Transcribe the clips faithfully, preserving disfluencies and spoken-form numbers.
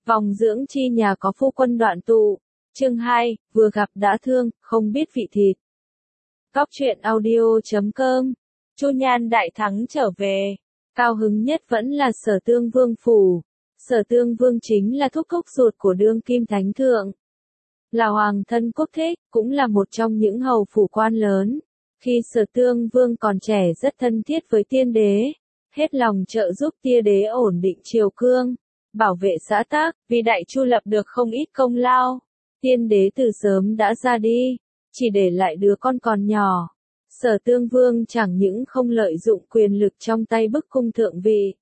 Vòng dưỡng chi nhà có phu quân đoạn tụ. Chương hai, vừa gặp đã thương, không biết vị thịt. Góc truyện audio chấm com. Chu Nhan đại thắng trở về. Cao hứng nhất vẫn là Sở Tương Vương phủ. Sở Tương Vương chính là thúc thúc ruột của đương kim thánh thượng. Là hoàng thân quốc thích, cũng là một trong những hầu phủ quan lớn. Khi Sở Tương Vương còn trẻ rất thân thiết với tiên đế. Hết lòng trợ giúp tiên đế ổn định triều cương. Bảo vệ xã tắc, vì Đại Chu lập được không ít công lao. Tiên đế từ sớm đã ra đi, chỉ để lại đứa con còn nhỏ. Sở Tương Vương chẳng những không lợi dụng quyền lực trong tay bức cung thượng vị.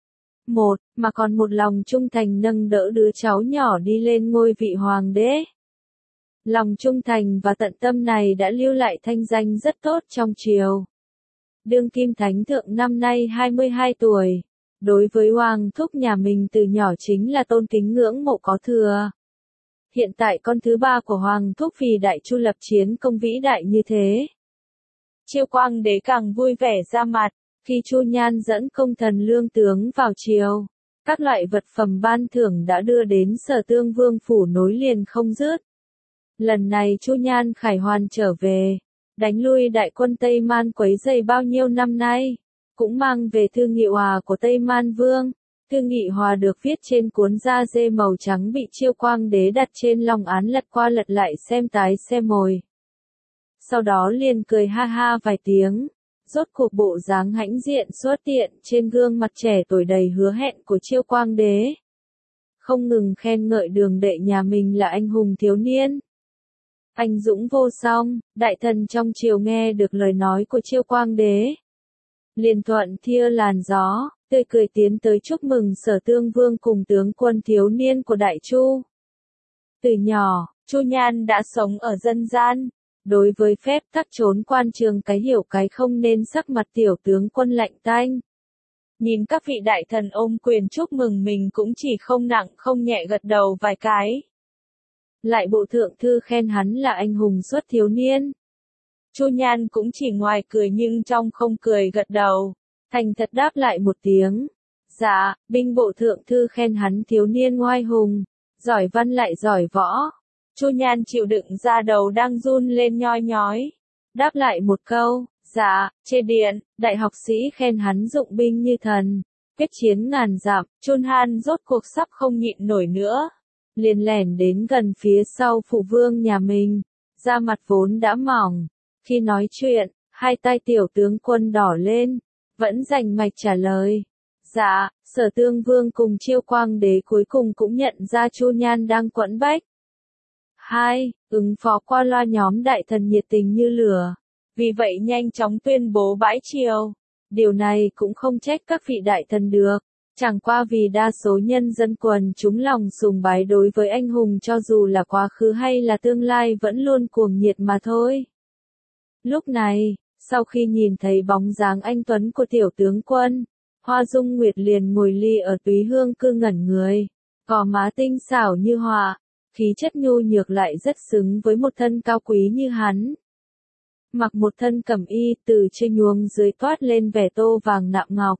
Một, mà còn một lòng trung thành nâng đỡ đứa cháu nhỏ đi lên ngôi vị hoàng đế. Lòng trung thành và tận tâm này đã lưu lại thanh danh rất tốt trong triều. Đương kim thánh thượng năm nay hai mươi hai tuổi. Đối với hoàng thúc nhà mình từ nhỏ chính là tôn kính ngưỡng mộ có thừa. Hiện tại con thứ ba của hoàng thúc vì Đại Chu lập chiến công vĩ đại như thế. Chiêu Quang đế càng vui vẻ ra mặt, khi Chu Nhan dẫn công thần lương tướng vào triều. Các loại vật phẩm ban thưởng đã đưa đến Sở Tương Vương phủ nối liền không dứt. Lần này Chu Nhan khải hoàn trở về, đánh lui đại quân Tây Man quấy rầy bao nhiêu năm nay. Cũng mang về thư nghị hòa của Tây Man Vương. Thư nghị hòa được viết trên cuốn da dê màu trắng bị Chiêu Quang đế đặt trên long án lật qua lật lại xem tái xem mồi. Sau đó liền cười ha ha vài tiếng. Rốt cuộc bộ dáng hãnh diện xuất tiện trên gương mặt trẻ tuổi đầy hứa hẹn của Chiêu Quang đế. Không ngừng khen ngợi Đường đệ nhà mình là anh hùng thiếu niên. Anh dũng vô song, đại thần trong triều nghe được lời nói của Chiêu Quang đế. Liền thuận thia làn gió, tươi cười tiến tới chúc mừng Sở Tương Vương cùng tướng quân thiếu niên của Đại Chu. Từ nhỏ, Chu Nhan đã sống ở dân gian. Đối với phép tắc trốn quan trường cái hiểu cái không nên sắc mặt tiểu tướng quân lạnh tanh. Nhìn các vị đại thần ôm quyền chúc mừng mình cũng chỉ không nặng không nhẹ gật đầu vài cái. Lại bộ thượng thư khen hắn là anh hùng xuất thiếu niên. Chu Nhan cũng chỉ ngoài cười nhưng trong không cười gật đầu, thành thật đáp lại một tiếng. Dạ, binh bộ thượng thư khen hắn thiếu niên ngoai hùng, giỏi văn lại giỏi võ. Chu Nhan chịu đựng ra đầu đang run lên nhoi nhói. Đáp lại một câu, dạ, chê điện, đại học sĩ khen hắn dụng binh như thần, quyết chiến ngàn dặm. Chun Han rốt cuộc sắp không nhịn nổi nữa. Liền lẻn đến gần phía sau phụ vương nhà mình, da mặt vốn đã mỏng. Khi nói chuyện, hai tay tiểu tướng quân đỏ lên, vẫn rành mạch trả lời. Dạ, Sở Tương Vương cùng Chiêu Quang đế cuối cùng cũng nhận ra Chu Nhan đang quẫn bách. Hai, ứng phó qua loa nhóm đại thần nhiệt tình như lửa. Vì vậy nhanh chóng tuyên bố bãi triều. Điều này cũng không trách các vị đại thần được. Chẳng qua vì đa số nhân dân quần chúng lòng sùng bái đối với anh hùng cho dù là quá khứ hay là tương lai vẫn luôn cuồng nhiệt mà thôi. Lúc này, sau khi nhìn thấy bóng dáng anh tuấn của tiểu tướng quân, Hoa Dung Nguyệt liền ngồi ly ở túy hương cư ngẩn người, gò má tinh xảo như họa, khí chất nhu nhược lại rất xứng với một thân cao quý như hắn. Mặc một thân cẩm y từ trên nhuốm dưới toát lên vẻ tô vàng nạm ngọc.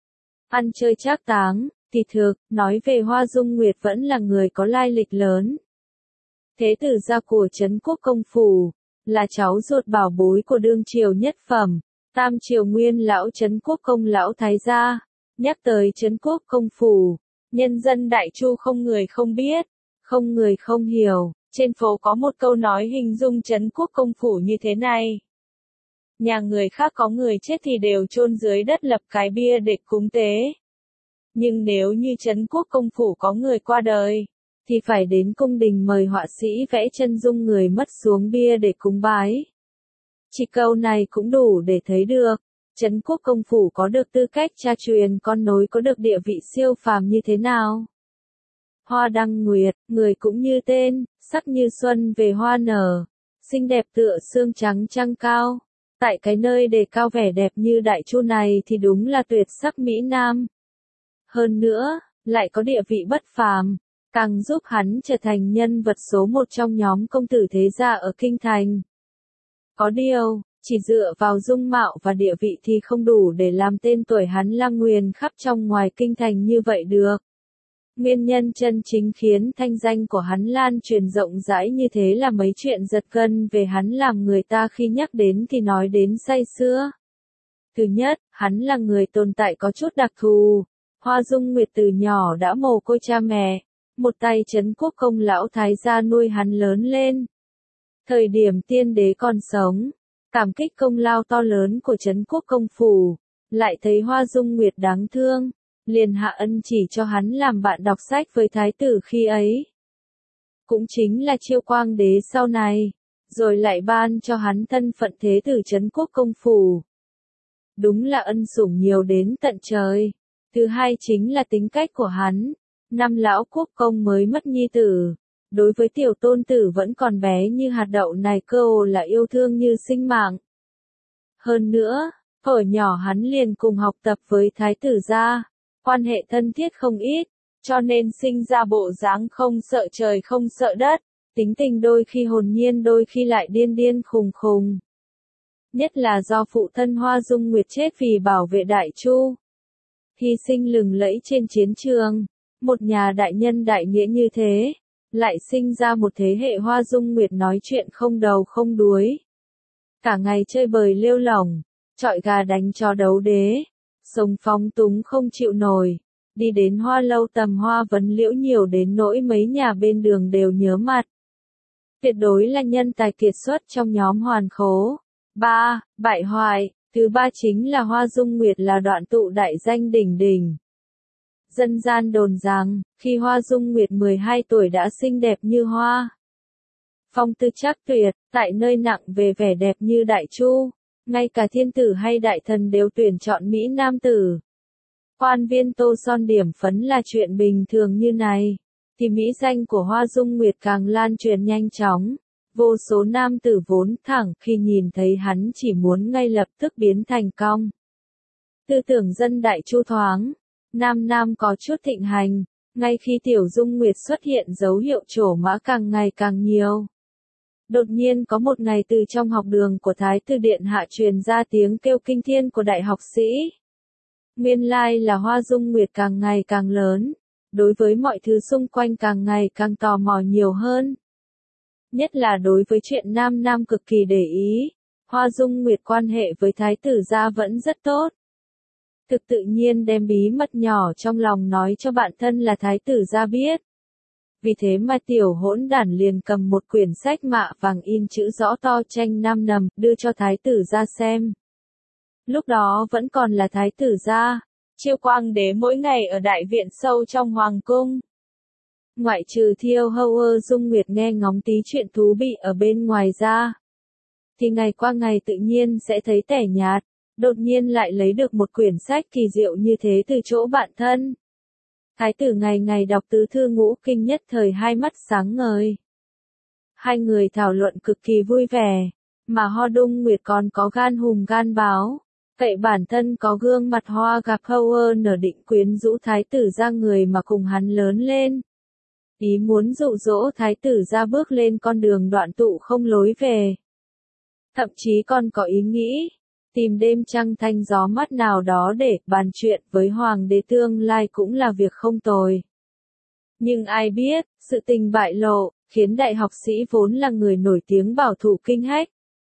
Ăn chơi trác táng, thì thực, nói về Hoa Dung Nguyệt vẫn là người có lai lịch lớn. Thế tử gia của Trấn Quốc công phủ, là cháu ruột bảo bối của đương triều nhất phẩm, tam triều nguyên lão Trấn Quốc công lão thái gia. Nhắc tới Trấn Quốc công phủ, nhân dân Đại Chu không người không biết, không người không hiểu. Trên phố có một câu nói hình dung Trấn Quốc công phủ như thế này. Nhà người khác có người chết thì đều chôn dưới đất lập cái bia để cúng tế. Nhưng nếu như Trấn Quốc công phủ có người qua đời, thì phải đến cung đình mời họa sĩ vẽ chân dung người mất xuống bia để cúng bái. Chỉ câu này cũng đủ để thấy được, Trấn Quốc công phủ có được tư cách cha truyền con nối có được địa vị siêu phàm như thế nào. Hoa đăng nguyệt, người cũng như tên, sắc như xuân về hoa nở, xinh đẹp tựa sương trắng trăng cao. Tại cái nơi đề cao vẻ đẹp như Đại Chu này thì đúng là tuyệt sắc mỹ nam. Hơn nữa, lại có địa vị bất phàm, càng giúp hắn trở thành nhân vật số một trong nhóm công tử thế gia ở kinh thành. Có điều, chỉ dựa vào dung mạo và địa vị thì không đủ để làm tên tuổi hắn lang nguyền khắp trong ngoài kinh thành như vậy được. Nguyên nhân chân chính khiến thanh danh của hắn lan truyền rộng rãi như thế là mấy chuyện giật gân về hắn làm người ta khi nhắc đến thì nói đến say sưa. Thứ nhất, hắn là người tồn tại có chút đặc thù. Hoa Dung Nguyệt từ nhỏ đã mồ côi cha mẹ, một tay trấn quốc công lão thái gia nuôi hắn lớn lên. Thời điểm tiên đế còn sống, cảm kích công lao to lớn của trấn quốc công phủ, lại thấy Hoa Dung Nguyệt đáng thương, liền hạ ân chỉ cho hắn làm bạn đọc sách với thái tử khi ấy. Cũng chính là Chiêu Quang đế sau này, rồi lại ban cho hắn thân phận thế tử trấn quốc công phủ. Đúng là ân sủng nhiều đến tận trời. Thứ hai chính là tính cách của hắn. Năm lão quốc công mới mất nhi tử, đối với tiểu tôn tử vẫn còn bé như hạt đậu này cơ hồ là yêu thương như sinh mạng. Hơn nữa, thuở nhỏ hắn liền cùng học tập với thái tử gia, quan hệ thân thiết không ít, cho nên sinh ra bộ dáng không sợ trời không sợ đất, tính tình đôi khi hồn nhiên đôi khi lại điên điên khùng khùng. Nhất là do phụ thân Hoa Dung Nguyệt chết vì bảo vệ Đại Chu, hy sinh lừng lẫy trên chiến trường, một nhà đại nhân đại nghĩa như thế, lại sinh ra một thế hệ Hoa Dung Nguyệt nói chuyện không đầu không đuối. Cả ngày chơi bời lêu lỏng, chọi gà đánh chó đấu đế, sống phóng túng không chịu nổi, đi đến Hoa Lâu tầm hoa vấn liễu nhiều đến nỗi mấy nhà bên đường đều nhớ mặt. Tuyệt đối là nhân tài kiệt xuất trong nhóm hoàn khố. ba. Bại hoại. Thứ ba chính là Hoa Dung Nguyệt là đoạn tụ đại danh đỉnh đỉnh. Dân gian đồn rằng, khi Hoa Dung Nguyệt mười hai tuổi đã xinh đẹp như hoa. Phong tư chắc tuyệt, tại nơi nặng về vẻ đẹp như Đại Chu, ngay cả thiên tử hay đại thần đều tuyển chọn Mỹ Nam tử. Quan viên tô son điểm phấn là chuyện bình thường như này, thì mỹ danh của Hoa Dung Nguyệt càng lan truyền nhanh chóng. Vô số nam tử vốn thẳng khi nhìn thấy hắn chỉ muốn ngay lập tức biến thành cong. Tư tưởng dân Đại Chu thoáng, nam nam có chút thịnh hành, ngay khi Tiểu Dung Nguyệt xuất hiện dấu hiệu trổ mã càng ngày càng nhiều. Đột nhiên có một ngày từ trong học đường của Thái tử Điện Hạ truyền ra tiếng kêu kinh thiên của đại học sĩ. Nguyên lai là Hoa Dung Nguyệt càng ngày càng lớn, đối với mọi thứ xung quanh càng ngày càng tò mò nhiều hơn. Nhất là đối với chuyện nam nam cực kỳ để ý, Hoa Dung Nguyệt quan hệ với thái tử gia vẫn rất tốt. Thực tự nhiên đem bí mật nhỏ trong lòng nói cho bạn thân là thái tử gia biết. Vì thế mà tiểu hỗn đản liền cầm một quyển sách mạ vàng in chữ rõ to tranh nam nầm, đưa cho thái tử gia xem. Lúc đó vẫn còn là thái tử gia, Chiêu Quang đế mỗi ngày ở đại viện sâu trong hoàng cung. Ngoại trừ Thiêu Hâu Dung Nguyệt nghe ngóng tí chuyện thú vị ở bên ngoài ra, thì ngày qua ngày tự nhiên sẽ thấy tẻ nhạt, đột nhiên lại lấy được một quyển sách kỳ diệu như thế từ chỗ bạn thân. Thái tử ngày ngày đọc tứ thư ngũ kinh nhất thời hai mắt sáng ngời. Hai người thảo luận cực kỳ vui vẻ, mà Hoa Dung Nguyệt còn có gan hùm gan báo, vậy bản thân có gương mặt hoa gặp Hâu nở định quyến rũ thái tử ra người mà cùng hắn lớn lên. Ý muốn dụ dỗ thái tử ra bước lên con đường đoạn tụ không lối về. Thậm chí còn có ý nghĩ, tìm đêm trăng thanh gió mát nào đó để bàn chuyện với hoàng đế tương lai cũng là việc không tồi. Nhưng ai biết, sự tình bại lộ, khiến đại học sĩ vốn là người nổi tiếng bảo thủ kinh hách.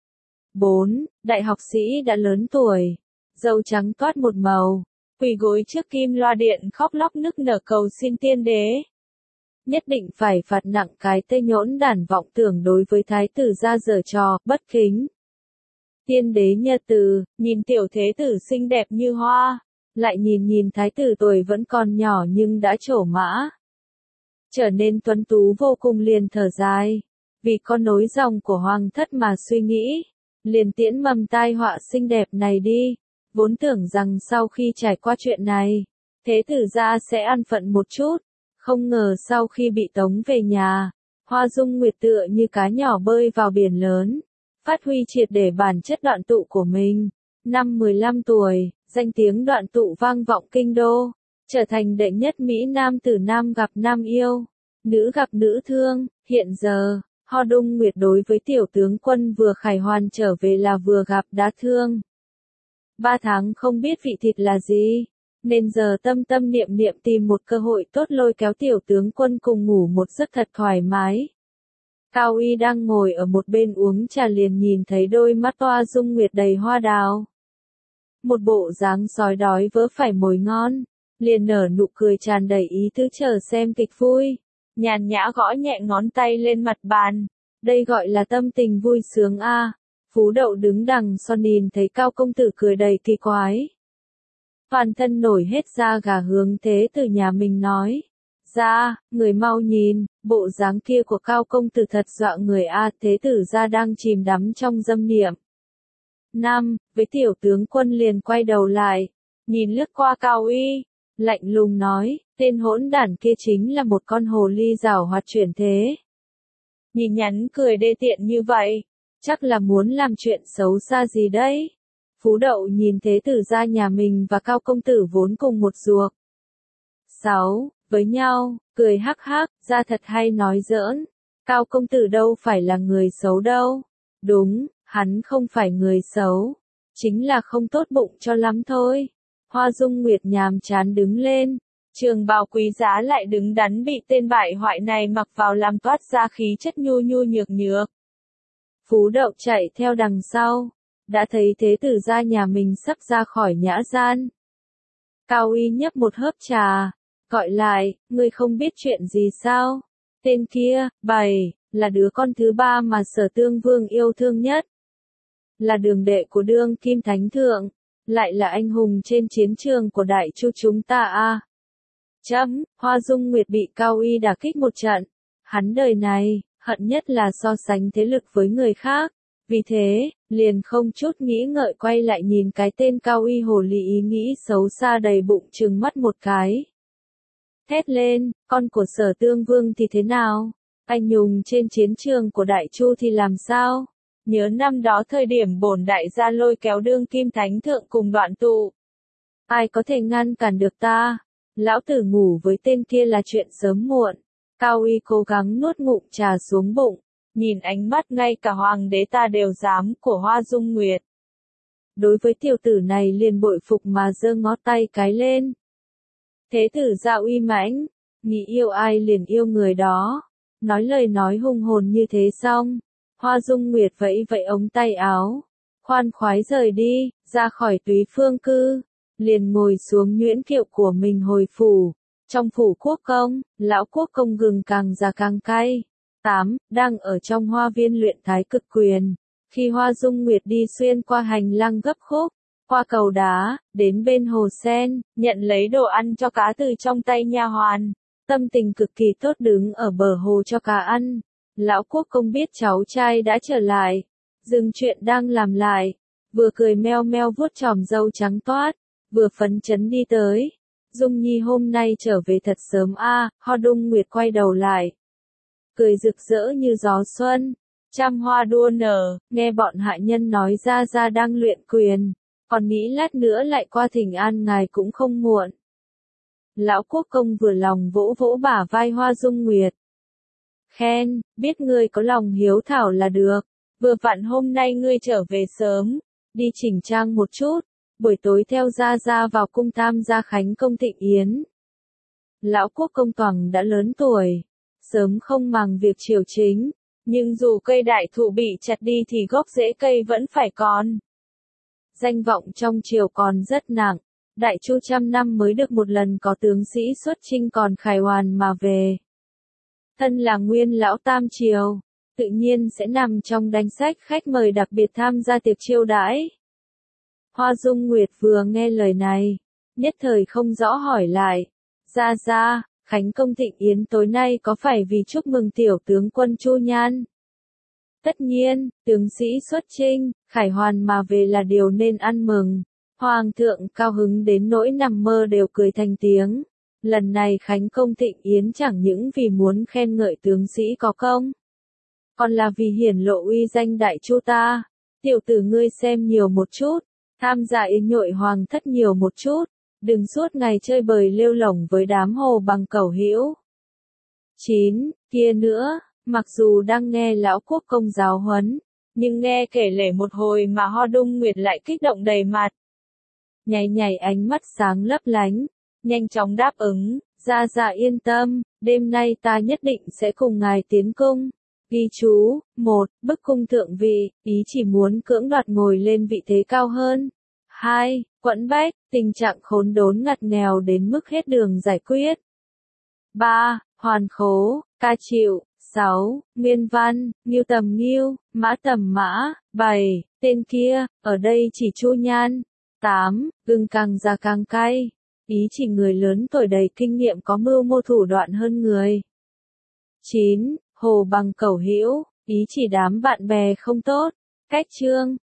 bốn. Đại học sĩ đã lớn tuổi, râu trắng toát một màu, quỳ gối trước kim loa điện khóc lóc nức nở cầu xin tiên đế. Nhất định phải phạt nặng cái tên nhỗn đản vọng tưởng đối với thái tử ra giở trò, bất kính. Tiên đế Nhật Từ, nhìn tiểu thế tử xinh đẹp như hoa, lại nhìn nhìn thái tử tuổi vẫn còn nhỏ nhưng đã trổ mã. Trở nên tuấn tú vô cùng liền thở dài, vì con nối dòng của hoàng thất mà suy nghĩ, liền tiễn mầm tai họa xinh đẹp này đi, vốn tưởng rằng sau khi trải qua chuyện này, thế tử gia sẽ an phận một chút. Không ngờ sau khi bị tống về nhà, Hoa Dung Nguyệt tựa như cá nhỏ bơi vào biển lớn, phát huy triệt để bản chất đoạn tụ của mình. Năm mười lăm tuổi, danh tiếng đoạn tụ vang vọng kinh đô, trở thành đệ nhất Mỹ Nam tử nam gặp nam yêu, nữ gặp nữ thương. Hiện giờ, Hoa Dung Nguyệt đối với tiểu tướng quân vừa khải hoàn trở về là vừa gặp đã thương. Ba tháng không biết vị thịt là gì, nên giờ tâm tâm niệm niệm tìm một cơ hội tốt lôi kéo tiểu tướng quân cùng ngủ một giấc thật thoải mái. Cao Y đang ngồi ở một bên uống trà liền nhìn thấy đôi mắt Hoa Dung Nguyệt đầy hoa đào. Một bộ dáng sói đói vỡ phải mồi ngon, liền nở nụ cười tràn đầy ý tứ chờ xem kịch vui, nhàn nhã gõ nhẹ ngón tay lên mặt bàn. Đây gọi là tâm tình vui sướng a. À. Phú Đậu đứng đằng sau nhìn thấy Cao công tử cười đầy kỳ quái. Toàn thân nổi hết da gà hướng thế tử nhà mình nói. Ra, người mau nhìn, bộ dáng kia của Cao công tử thật dọa người a. Thế tử ra đang chìm đắm trong dâm niệm. Năm, với tiểu tướng quân liền quay đầu lại, nhìn lướt qua Cao Y, lạnh lùng nói, tên hỗn đản kia chính là một con hồ ly giảo hoạt chuyển thế. Nhìn nhắn cười đê tiện như vậy, chắc là muốn làm chuyện xấu xa gì đấy. Phú Đậu nhìn thế tử ra nhà mình và Cao công tử vốn cùng một ruột. Sáu, với nhau, cười hắc hắc, ra thật hay nói giỡn. Cao công tử đâu phải là người xấu đâu. Đúng, hắn không phải người xấu. Chính là không tốt bụng cho lắm thôi. Hoa Dung Nguyệt nhàm chán đứng lên. Trường bào quý giá lại đứng đắn bị tên bại hoại này mặc vào làm toát ra khí chất nhu nhu nhược nhược. Phú Đậu chạy theo đằng sau. Đã thấy thế tử ra nhà mình sắp ra khỏi nhã gian. Cao Y nhấp một hớp trà. Gọi lại, ngươi không biết chuyện gì sao? Tên kia, Bảy, là đứa con thứ ba mà Sở Tương Vương yêu thương nhất. Là đường đệ của đương kim thánh thượng. Lại là anh hùng trên chiến trường của Đại Chu chúng ta a. À. Chấm, Hoa Dung Nguyệt bị Cao Y đả kích một trận. Hắn đời này, hận nhất là so sánh thế lực với người khác. Vì thế, liền không chút nghĩ ngợi quay lại nhìn cái tên Cao Y hồ ly ý nghĩ xấu xa đầy bụng trừng mắt một cái. Thét lên, con của Sở Tương Vương thì thế nào? Anh hùng trên chiến trường của Đại Chu thì làm sao? Nhớ năm đó thời điểm bổn đại gia lôi kéo đương kim thánh thượng cùng đoạn tụ. Ai có thể ngăn cản được ta? Lão tử ngủ với tên kia là chuyện sớm muộn. Cao Y cố gắng nuốt ngụm trà xuống bụng, nhìn ánh mắt ngay cả hoàng đế ta đều dám của Hoa Dung Nguyệt. Đối với tiểu tử này liền bội phục mà giơ ngó tay cái lên. Thế tử ra uy mãnh, nghĩ yêu ai liền yêu người đó. Nói lời nói hùng hồn như thế xong, Hoa Dung Nguyệt vẫy vẫy ống tay áo, khoan khoái rời đi, ra khỏi Túy Phương cư, liền ngồi xuống nhuyễn kiệu của mình hồi phủ. Trong phủ quốc công, lão quốc công gừng càng già càng cay. Tám, đang ở trong hoa viên luyện thái cực quyền. Khi Hoa Dung Nguyệt đi xuyên qua hành lang gấp khúc, qua cầu đá, đến bên hồ sen, nhận lấy đồ ăn cho cá từ trong tay nha hoàn. Tâm tình cực kỳ tốt đứng ở bờ hồ cho cá ăn. Lão quốc công biết cháu trai đã trở lại, dừng chuyện đang làm lại, vừa cười meo meo vuốt chòm râu trắng toát, vừa phấn chấn đi tới. Dung Nhi hôm nay trở về thật sớm a. À, Hoa Dung Nguyệt quay đầu lại, cười rực rỡ như gió xuân, trăm hoa đua nở, nghe bọn hạ nhân nói ra ra đang luyện quyền, còn nghĩ lát nữa lại qua thỉnh an ngài cũng không muộn. Lão quốc công vừa lòng vỗ vỗ bả vai Hoa Dung Nguyệt. Khen, biết ngươi có lòng hiếu thảo là được, vừa vặn hôm nay ngươi trở về sớm, đi chỉnh trang một chút, buổi tối theo gia gia vào cung tham gia khánh công thịnh yến. Lão quốc công Toằng đã lớn tuổi, sớm không màng việc triều chính, nhưng dù cây đại thụ bị chặt đi thì gốc rễ cây vẫn phải còn. Danh vọng trong triều còn rất nặng, Đại Chu trăm năm mới được một lần có tướng sĩ xuất chinh còn khải hoàn mà về. Thân là nguyên lão tam triều, tự nhiên sẽ nằm trong danh sách khách mời đặc biệt tham gia tiệc chiêu đãi. Hoa Dung Nguyệt vừa nghe lời này, nhất thời không rõ hỏi lại, ra ra, khánh công thịnh yến tối nay có phải vì chúc mừng tiểu tướng quân Chu Nhan? Tất nhiên, tướng sĩ xuất chinh, khải hoàn mà về là điều nên ăn mừng. Hoàng thượng cao hứng đến nỗi nằm mơ đều cười thành tiếng. Lần này khánh công thịnh yến chẳng những vì muốn khen ngợi tướng sĩ có công, còn là vì hiển lộ uy danh Đại Chu ta. Tiểu tử ngươi xem nhiều một chút, tham gia yến nhội hoàng thất nhiều một chút, đừng suốt ngày chơi bời lêu lổng với đám hồ bằng cẩu hữu. Chín, kia nữa, mặc dù đang nghe lão quốc công giáo huấn, nhưng nghe kể lể một hồi mà Hoa Dung Nguyệt lại kích động đầy mặt. nhảy nhảy ánh mắt sáng lấp lánh, nhanh chóng đáp ứng, gia gia yên tâm, đêm nay ta nhất định sẽ cùng ngài tiến cung. Ghi chú, một, bức cung thượng vị, ý chỉ muốn cưỡng đoạt ngồi lên vị thế cao hơn. hai, quẫn bách, tình trạng khốn đốn ngặt nghèo đến mức hết đường giải quyết. ba, hoàn khố, ca chịu. sáu, nguyên văn, nghiêu tầm nghiêu, mã tầm mã. bảy, tên kia, ở đây chỉ Chu Nhan. tám, gừng càng già càng cay, ý chỉ người lớn tuổi đầy kinh nghiệm có mưu mô thủ đoạn hơn người. chín, hồ bằng cẩu hữu, ý chỉ đám bạn bè không tốt. Cách chương